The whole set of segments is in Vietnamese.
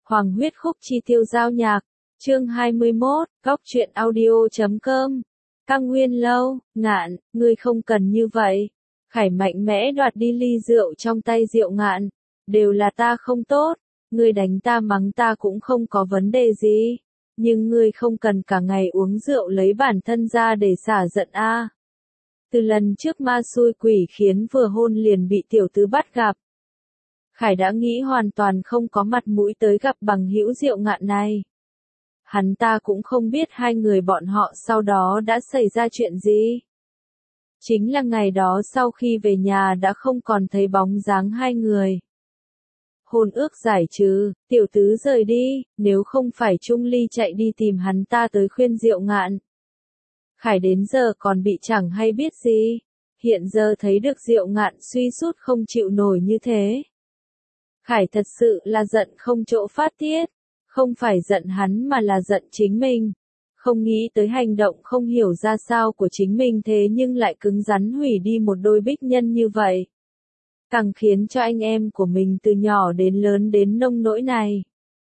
Hoàng huyết khúc chi tiêu giao nhạc, chương 21, góc truyện audio.com. Căng Nguyên Lâu, Ngạn, ngươi không cần như vậy. Khải mạnh mẽ đoạt đi ly rượu trong tay Diệu Ngạn. Đều là ta không tốt, ngươi đánh ta mắng ta cũng không có vấn đề gì. Nhưng ngươi không cần cả ngày uống rượu lấy bản thân ra để xả giận a. Từ lần trước ma xui quỷ khiến vừa hôn liền bị tiểu tứ bắt gặp. Khải đã nghĩ hoàn toàn không có mặt mũi tới gặp bằng hữu Diệu Ngạn này. Hắn ta cũng không biết hai người bọn họ sau đó đã xảy ra chuyện gì. Chính là ngày đó sau khi về nhà đã không còn thấy bóng dáng hai người. Hôn ước giải trừ, tiểu tứ rời đi, nếu không phải Trung Ly chạy đi tìm hắn ta tới khuyên Diệu Ngạn. Khải đến giờ còn bị chẳng hay biết gì, hiện giờ thấy được Diệu Ngạn suy sút không chịu nổi như thế. Khải thật sự là giận không chỗ phát tiết, không phải giận hắn mà là giận chính mình. Không nghĩ tới hành động không hiểu ra sao của chính mình thế nhưng lại cứng rắn hủy đi một đôi bích nhân như vậy. Càng khiến cho anh em của mình từ nhỏ đến lớn đến nông nỗi này.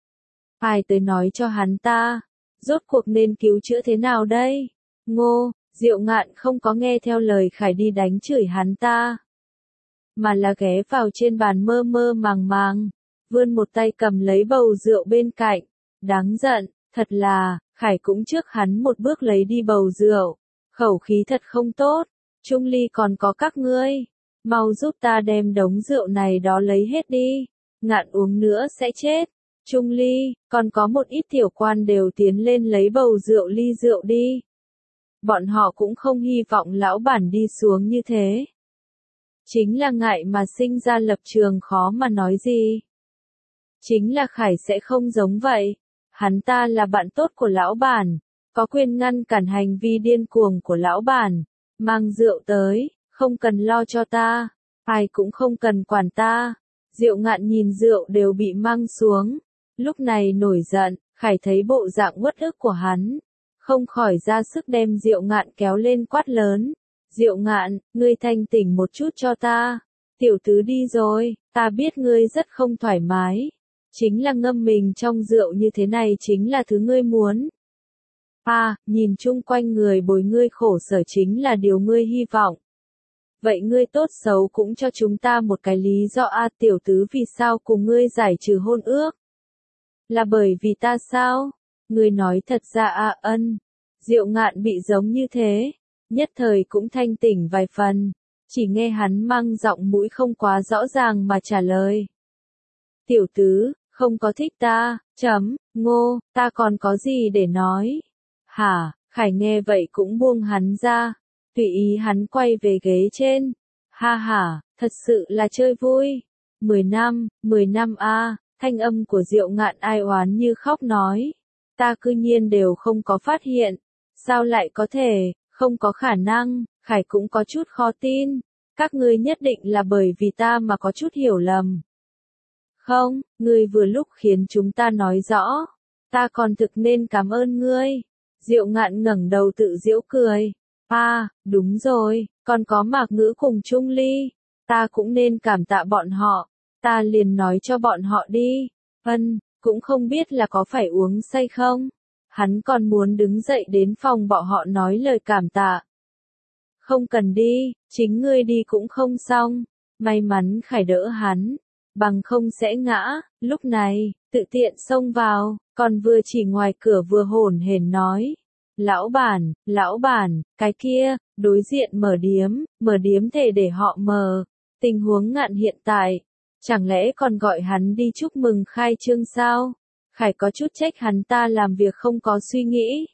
Ai tới nói cho hắn ta, rốt cuộc nên cứu chữa thế nào đây? Ngô, Diệu Ngạn không có nghe theo lời Khải đi đánh chửi hắn ta. Mà là ghé vào trên bàn mơ mơ màng màng, vươn một tay cầm lấy bầu rượu bên cạnh. Đáng giận, thật là, Khải cũng trước hắn một bước lấy đi bầu rượu. Khẩu khí thật không tốt, Trung Ly còn có các ngươi. Mau giúp ta đem đống rượu này đó lấy hết đi, Ngạn uống nữa sẽ chết. Trung Ly, còn có một ít tiểu quan đều tiến lên lấy bầu rượu ly rượu đi. Bọn họ cũng không hy vọng lão bản đi xuống như thế. Chính là ngại mà sinh ra lập trường khó mà nói gì. Chính là Khải sẽ không giống vậy. Hắn ta là bạn tốt của lão bản, có quyền ngăn cản hành vi điên cuồng của lão bản. Mang rượu tới, không cần lo cho ta, ai cũng không cần quản ta. Diệu Ngạn nhìn rượu đều bị mang xuống. Lúc này nổi giận, Khải thấy bộ dạng uất ức của hắn. Không khỏi ra sức đem Diệu Ngạn kéo lên quát lớn. Diệu Ngạn, ngươi thanh tỉnh một chút cho ta. Tiểu tứ đi rồi, ta biết ngươi rất không thoải mái. Chính là ngâm mình trong rượu như thế này chính là thứ ngươi muốn. Nhìn chung quanh người bồi ngươi khổ sở chính là điều ngươi hy vọng. Vậy ngươi tốt xấu cũng cho chúng ta một cái lý do tiểu tứ vì sao cùng ngươi giải trừ hôn ước. Là bởi vì ta sao? Ngươi nói thật ra ân. Diệu Ngạn bị giống như thế, nhất thời cũng thanh tỉnh vài phần, chỉ nghe hắn mang giọng mũi không quá rõ ràng mà trả lời. Tiểu tứ, không có thích ta, Ngô, ta còn có gì để nói? Hả, Khải nghe vậy cũng buông hắn ra, tùy ý hắn quay về ghế trên. Ha, thật sự là chơi vui. 10 năm thanh âm của Diệu Ngạn ai oán như khóc nói. Ta cư nhiên đều không có phát hiện. Sao lại có thể, không có khả năng, Khải cũng có chút khó tin. Các ngươi nhất định là bởi vì ta mà có chút hiểu lầm. Không, ngươi vừa lúc khiến chúng ta nói rõ. Ta còn thực nên cảm ơn ngươi. Diệu Ngạn ngẩng đầu tự giễu cười. Đúng rồi, còn có Mạc Ngữ cùng Trung Ly. Ta cũng nên cảm tạ bọn họ. Ta liền nói cho bọn họ đi. Cũng không biết là có phải uống say không. Hắn còn muốn đứng dậy đến phòng bọn họ nói lời cảm tạ. Không cần đi, chính ngươi đi cũng không xong. May mắn Khải đỡ hắn, bằng không sẽ ngã. Lúc này, tự tiện xông vào, còn vừa chỉ ngoài cửa vừa hổn hển nói. Lão bản, cái kia, đối diện mở điếm thể để họ mở. Tình huống Ngạn hiện tại, chẳng lẽ còn gọi hắn đi chúc mừng khai trương sao? Khải có chút trách hắn ta làm việc không có suy nghĩ.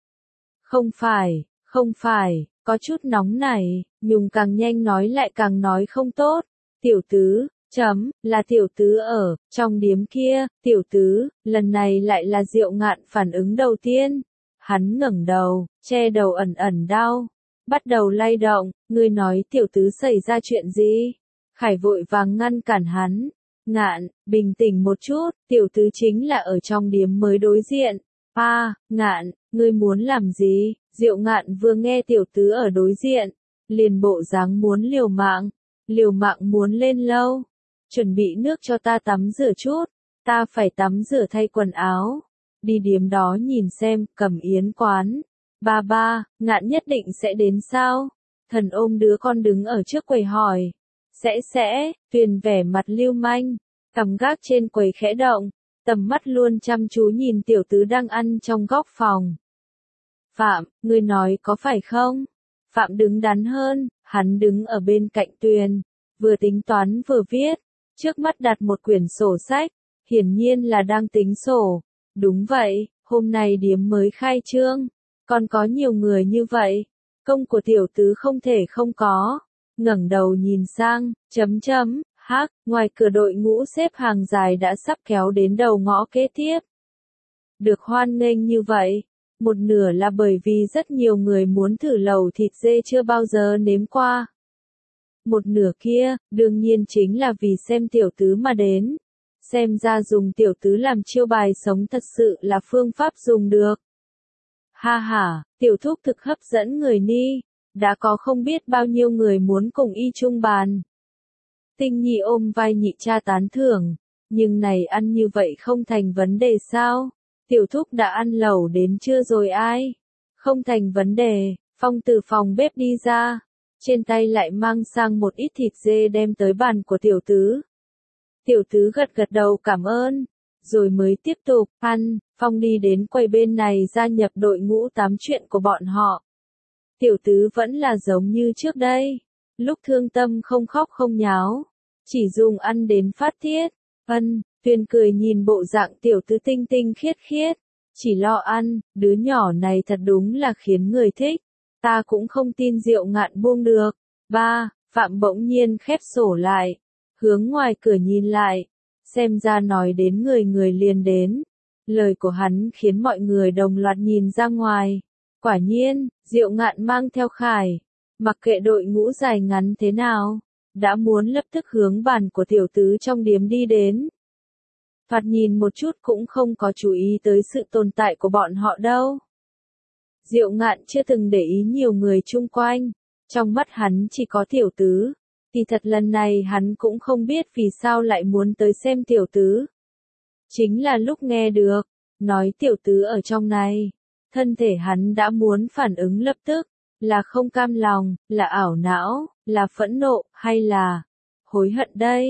Không phải, có chút nóng này, Nhung càng nhanh nói lại càng nói không tốt. Tiểu tứ, là tiểu tứ ở, trong điếm kia, tiểu tứ, lần này lại là Diệu Ngạn phản ứng đầu tiên. Hắn ngẩng đầu, che đầu ẩn đau, bắt đầu lay động, ngươi nói tiểu tứ xảy ra chuyện gì? Khải vội vàng ngăn cản hắn. Ngạn, bình tĩnh một chút, tiểu tứ chính là ở trong điếm mới đối diện. Ngạn, ngươi muốn làm gì? Diệu Ngạn vừa nghe tiểu tứ ở đối diện, liền bộ dáng muốn liều mạng muốn lên lâu. Chuẩn bị nước cho ta tắm rửa chút. Ta phải tắm rửa thay quần áo. Đi điếm đó nhìn xem, Cẩm Yến quán. Ba, Ngạn nhất định sẽ đến sao? Thần ôm đứa con đứng ở trước quầy hỏi. Sẽ, Tuyền vẻ mặt lưu manh. Cằm gác trên quầy khẽ động. Tầm mắt luôn chăm chú nhìn tiểu tứ đang ăn trong góc phòng. Phạm, ngươi nói có phải không? Phạm đứng đắn hơn, hắn đứng ở bên cạnh Tuyền. Vừa tính toán vừa viết. Trước mắt đặt một quyển sổ sách. Hiển nhiên là đang tính sổ. Đúng vậy, hôm nay điếm mới khai trương. Còn có nhiều người như vậy. Công của tiểu tứ không thể không có. Ngẩng đầu nhìn sang, ngoài cửa đội ngũ xếp hàng dài đã sắp kéo đến đầu ngõ kế tiếp. Được hoan nghênh như vậy, một nửa là bởi vì rất nhiều người muốn thử lẩu thịt dê chưa bao giờ nếm qua. Một nửa kia, đương nhiên chính là vì xem tiểu tứ mà đến. Xem ra dùng tiểu tứ làm chiêu bài sống thật sự là phương pháp dùng được. Ha, tiểu thúc thực hấp dẫn người ni. Đã có không biết bao nhiêu người muốn cùng y chung bàn. Tinh Nhi ôm vai nhị cha tán thưởng. Nhưng này ăn như vậy không thành vấn đề sao? Tiểu thúc đã ăn lẩu đến chưa rồi ai? Không thành vấn đề. Phong từ phòng bếp đi ra. Trên tay lại mang sang một ít thịt dê đem tới bàn của tiểu tứ. Tiểu tứ gật đầu cảm ơn. Rồi mới tiếp tục ăn. Phong đi đến quầy bên này gia nhập đội ngũ tám chuyện của bọn họ. Tiểu tứ vẫn là giống như trước đây. Lúc thương tâm không khóc không nháo. Chỉ dùng ăn đến phát tiết. Tuyền cười nhìn bộ dạng tiểu tứ tinh tinh khiết khiết. Chỉ lo ăn, đứa nhỏ này thật đúng là khiến người thích. Ta cũng không tin Diệu Ngạn buông được. Phạm bỗng nhiên khép sổ lại. Hướng ngoài cửa nhìn lại. Xem ra nói đến người liền đến. Lời của hắn khiến mọi người đồng loạt nhìn ra ngoài. Quả nhiên, Diệu Ngạn mang theo Khải. Mặc kệ đội ngũ dài ngắn thế nào. Đã muốn lập tức hướng bàn của tiểu tứ trong điếm đi đến. Thoạt nhìn một chút cũng không có chú ý tới sự tồn tại của bọn họ đâu. Diệu Ngạn chưa từng để ý nhiều người chung quanh. Trong mắt hắn chỉ có tiểu tứ. Thì thật lần này hắn cũng không biết vì sao lại muốn tới xem tiểu tứ. Chính là lúc nghe được. Nói tiểu tứ ở trong này. Thân thể hắn đã muốn phản ứng lập tức. Là không cam lòng, là ảo não, là phẫn nộ, hay là hối hận đây?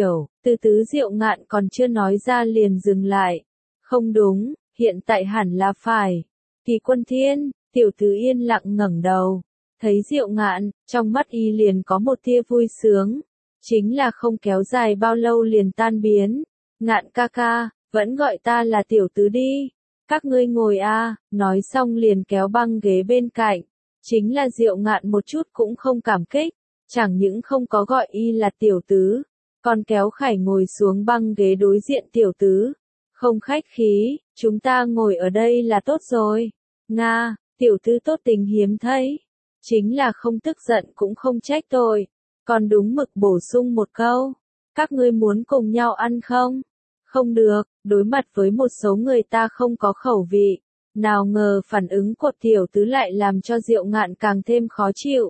Từ tứ Diệu Ngạn còn chưa nói ra liền dừng lại. Không đúng, hiện tại hẳn là phải. Kỳ Quân Thiên, tiểu tứ yên lặng ngẩng đầu. Thấy Diệu Ngạn, trong mắt y liền có một tia vui sướng. Chính là không kéo dài bao lâu liền tan biến. Ngạn ca ca, vẫn gọi ta là tiểu tứ đi. Các ngươi ngồi nói xong liền kéo băng ghế bên cạnh. Chính là Diệu Ngạn một chút cũng không cảm kích. Chẳng những không có gọi y là tiểu tứ. Còn kéo Khải ngồi xuống băng ghế đối diện tiểu tứ. Không khách khí, chúng ta ngồi ở đây là tốt rồi. Tiểu tứ tốt tình hiếm thấy. Chính là không tức giận cũng không trách tôi. Còn đúng mực bổ sung một câu. Các ngươi muốn cùng nhau ăn không? Không được, đối mặt với một số người ta không có khẩu vị. Nào ngờ phản ứng của tiểu tứ lại làm cho Diệu Ngạn càng thêm khó chịu.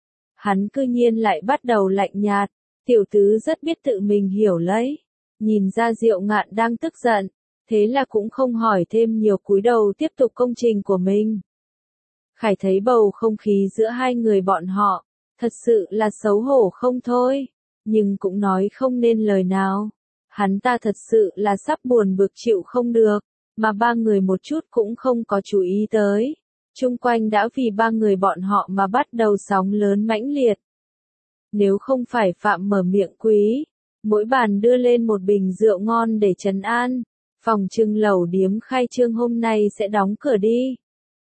Hắn cư nhiên lại bắt đầu lạnh nhạt. Tiểu tứ rất biết tự mình hiểu lấy. Nhìn ra Diệu Ngạn đang tức giận. Thế là cũng không hỏi thêm nhiều, cúi đầu tiếp tục công trình của mình. Khải thấy bầu không khí giữa hai người bọn họ. Thật sự là xấu hổ không thôi. Nhưng cũng nói không nên lời nào. Hắn ta thật sự là sắp buồn bực chịu không được. Mà ba người một chút cũng không có chú ý tới. Chung quanh đã vì ba người bọn họ mà bắt đầu sóng lớn mãnh liệt. Nếu không phải Phạm mở miệng quý, mỗi bàn đưa lên một bình rượu ngon để trấn an, phòng trưng lẩu điếm khai trương hôm nay sẽ đóng cửa đi.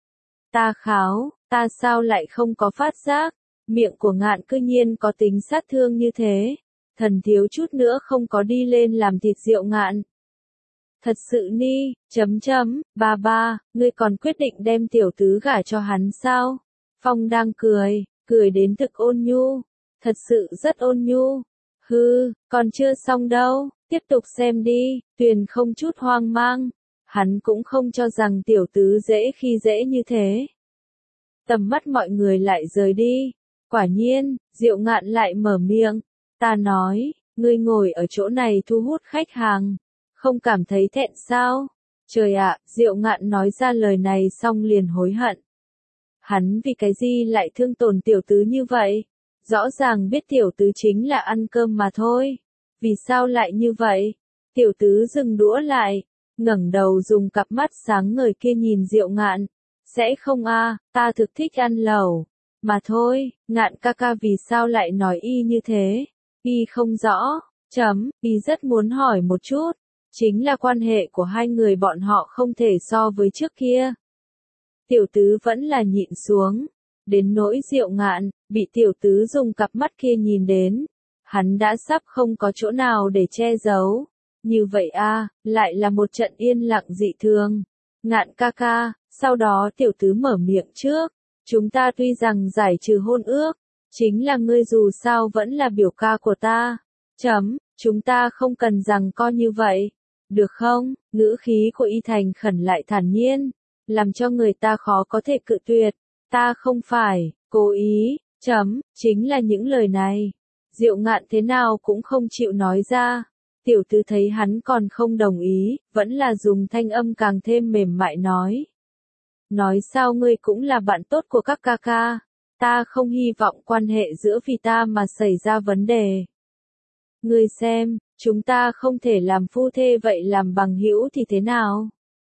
Ta kháo, ta sao lại không có phát giác, miệng của Ngạn cư nhiên có tính sát thương như thế. Thần thiếu chút nữa không có đi lên làm thịt Diệu Ngạn. Thật sự ni, ba, ngươi còn quyết định đem tiểu tứ gả cho hắn sao? Phong đang cười đến thực ôn nhu. Thật sự rất ôn nhu. Còn chưa xong đâu, tiếp tục xem đi. Tuyền không chút hoang mang. Hắn cũng không cho rằng tiểu tứ dễ khi dễ như thế. Tầm mắt mọi người lại rời đi. Quả nhiên, Diệu Ngạn lại mở miệng. Ta nói, ngươi ngồi ở chỗ này thu hút khách hàng. không cảm thấy thẹn sao? Trời ạ, Diệu Ngạn nói ra lời này xong liền hối hận. Hắn vì cái gì lại thương tổn tiểu tứ như vậy? Rõ ràng biết tiểu tứ chính là ăn cơm mà thôi. Vì sao lại như vậy? Tiểu tứ dừng đũa lại, ngẩng đầu dùng cặp mắt sáng ngời kia nhìn Diệu Ngạn. Sẽ không a, ta thực thích ăn lẩu. Mà thôi, Ngạn ca ca vì sao lại nói y như thế? Y không rõ, y rất muốn hỏi một chút. Chính là quan hệ của hai người bọn họ không thể so với trước kia. Tiểu tứ vẫn là nhịn xuống. Đến nỗi Diệu Ngạn, bị tiểu tứ dùng cặp mắt kia nhìn đến. Hắn đã sắp không có chỗ nào để che giấu. Như vậy a, lại là một trận yên lặng dị thường. Ngạn ca ca, sau đó tiểu tứ mở miệng trước. Chúng ta tuy rằng giải trừ hôn ước, chính là ngươi dù sao vẫn là biểu ca của ta. Chúng ta không cần rằng co như vậy. Được không? Ngữ khí của Y thành khẩn lại thản nhiên, làm cho người ta khó có thể cự tuyệt. Ta không phải cố ý, chính là những lời này. Diệu Ngạn thế nào cũng không chịu nói ra. Tiểu tứ thấy hắn còn không đồng ý, vẫn là dùng thanh âm càng thêm mềm mại nói. Nói sao ngươi cũng là bạn tốt của các ca ca. Ta không hy vọng quan hệ giữa vì ta mà xảy ra vấn đề. Ngươi xem, chúng ta không thể làm phu thê vậy làm bằng hữu thì thế nào?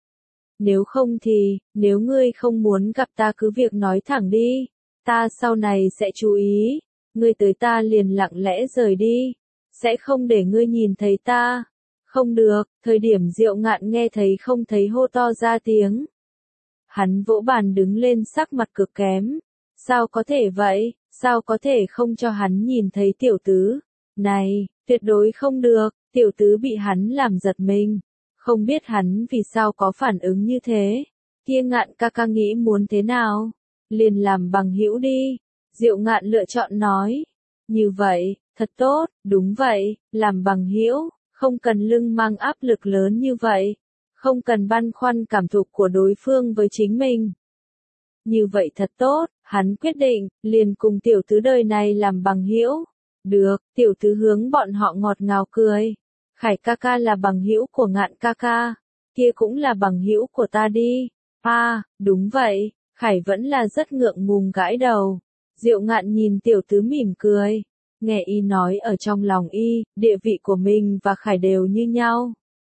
Nếu không thì, nếu ngươi không muốn gặp ta cứ việc nói thẳng đi. Ta sau này sẽ chú ý. Ngươi tới ta liền lặng lẽ rời đi. Sẽ không để ngươi nhìn thấy ta. Không được, thời điểm Diệu Ngạn nghe thấy không thấy hô to ra tiếng. Hắn vỗ bàn đứng lên sắc mặt cực kém. Sao có thể vậy? Sao có thể không cho hắn nhìn thấy tiểu tứ? Này, tuyệt đối không được, tiểu tứ bị hắn làm giật mình. Không biết hắn vì sao có phản ứng như thế. Kia Ngạn ca ca nghĩ muốn thế nào? Liền làm bằng hữu đi. Diệu Ngạn lựa chọn nói. Như vậy, thật tốt, đúng vậy, làm bằng hữu, không cần lưng mang áp lực lớn như vậy. Không cần băn khoăn cảm thụ của đối phương với chính mình. Như vậy thật tốt, hắn quyết định, liền cùng tiểu tứ đời này làm bằng hữu. Được, tiểu tứ hướng bọn họ ngọt ngào cười. Khải ca ca là bằng hữu của Ngạn ca ca, kia cũng là bằng hữu của ta đi. Đúng vậy, Khải vẫn là rất ngượng ngùng gãi đầu. Diệu Ngạn nhìn tiểu tứ mỉm cười. Nghe y nói ở trong lòng y, địa vị của mình và Khải đều như nhau.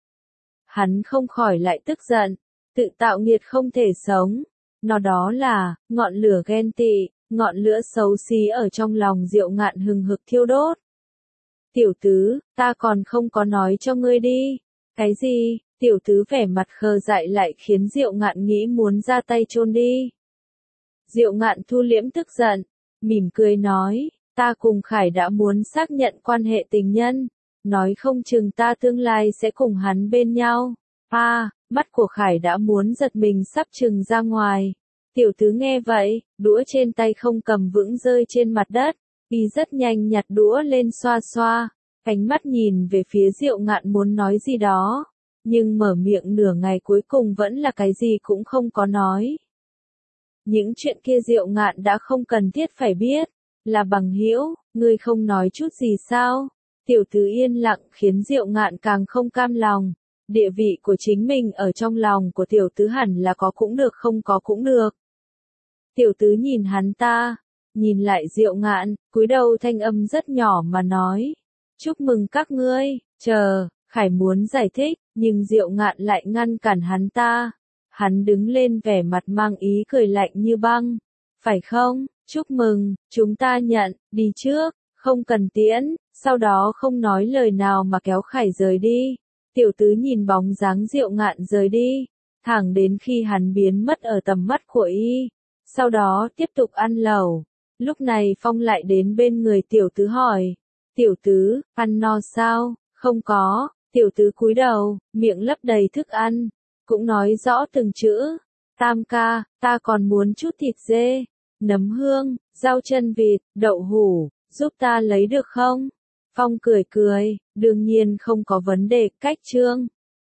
Hắn không khỏi lại tức giận, tự tạo nghiệt không thể sống. Nó đó là, ngọn lửa ghen tị, ngọn lửa xấu xí ở trong lòng Diệu Ngạn hừng hực thiêu đốt. Tiểu tứ, ta còn không có nói cho ngươi đi. Cái gì? Tiểu tứ vẻ mặt khờ dại lại khiến Diệu Ngạn nghĩ muốn ra tay chôn đi. Diệu Ngạn thu liễm tức giận, mỉm cười nói, ta cùng Khải đã muốn xác nhận quan hệ tình nhân. Nói không chừng ta tương lai sẽ cùng hắn bên nhau. Mắt của Khải đã muốn giật mình sắp trừng ra ngoài. Tiểu tứ nghe vậy, đũa trên tay không cầm vững rơi trên mặt đất. Y rất nhanh nhặt đũa lên xoa xoa. Ánh mắt nhìn về phía Diệu Ngạn muốn nói gì đó. Nhưng mở miệng nửa ngày cuối cùng vẫn là cái gì cũng không có nói. Những chuyện kia Diệu Ngạn đã không cần thiết phải biết. Là bằng hữu, ngươi không nói chút gì sao? Tiểu tứ yên lặng khiến Diệu Ngạn càng không cam lòng. Địa vị của chính mình ở trong lòng của tiểu tứ hẳn là có cũng được không có cũng được. Tiểu tứ nhìn hắn ta, nhìn lại Diệu Ngạn, cúi đầu thanh âm rất nhỏ mà nói. Chúc mừng các ngươi, Khải muốn giải thích, nhưng Diệu Ngạn lại ngăn cản hắn ta. Hắn đứng lên vẻ mặt mang ý cười lạnh như băng. Phải không, chúc mừng, chúng ta nhận, đi trước, không cần tiễn, sau đó không nói lời nào mà kéo Khải rời đi. Tiểu tứ nhìn bóng dáng Diệu Ngạn rời đi, thẳng đến khi hắn biến mất ở tầm mắt của y. Sau đó tiếp tục ăn lẩu. Lúc này Phong lại đến bên người tiểu tứ hỏi. Tiểu tứ, ăn no sao? Không có. Tiểu tứ cúi đầu, miệng lấp đầy thức ăn. Cũng nói rõ từng chữ. Tam ca, ta còn muốn chút thịt dê, nấm hương, rau chân vịt, đậu hũ, giúp ta lấy được không? Phong cười cười, đương nhiên không có vấn đề, cách chương.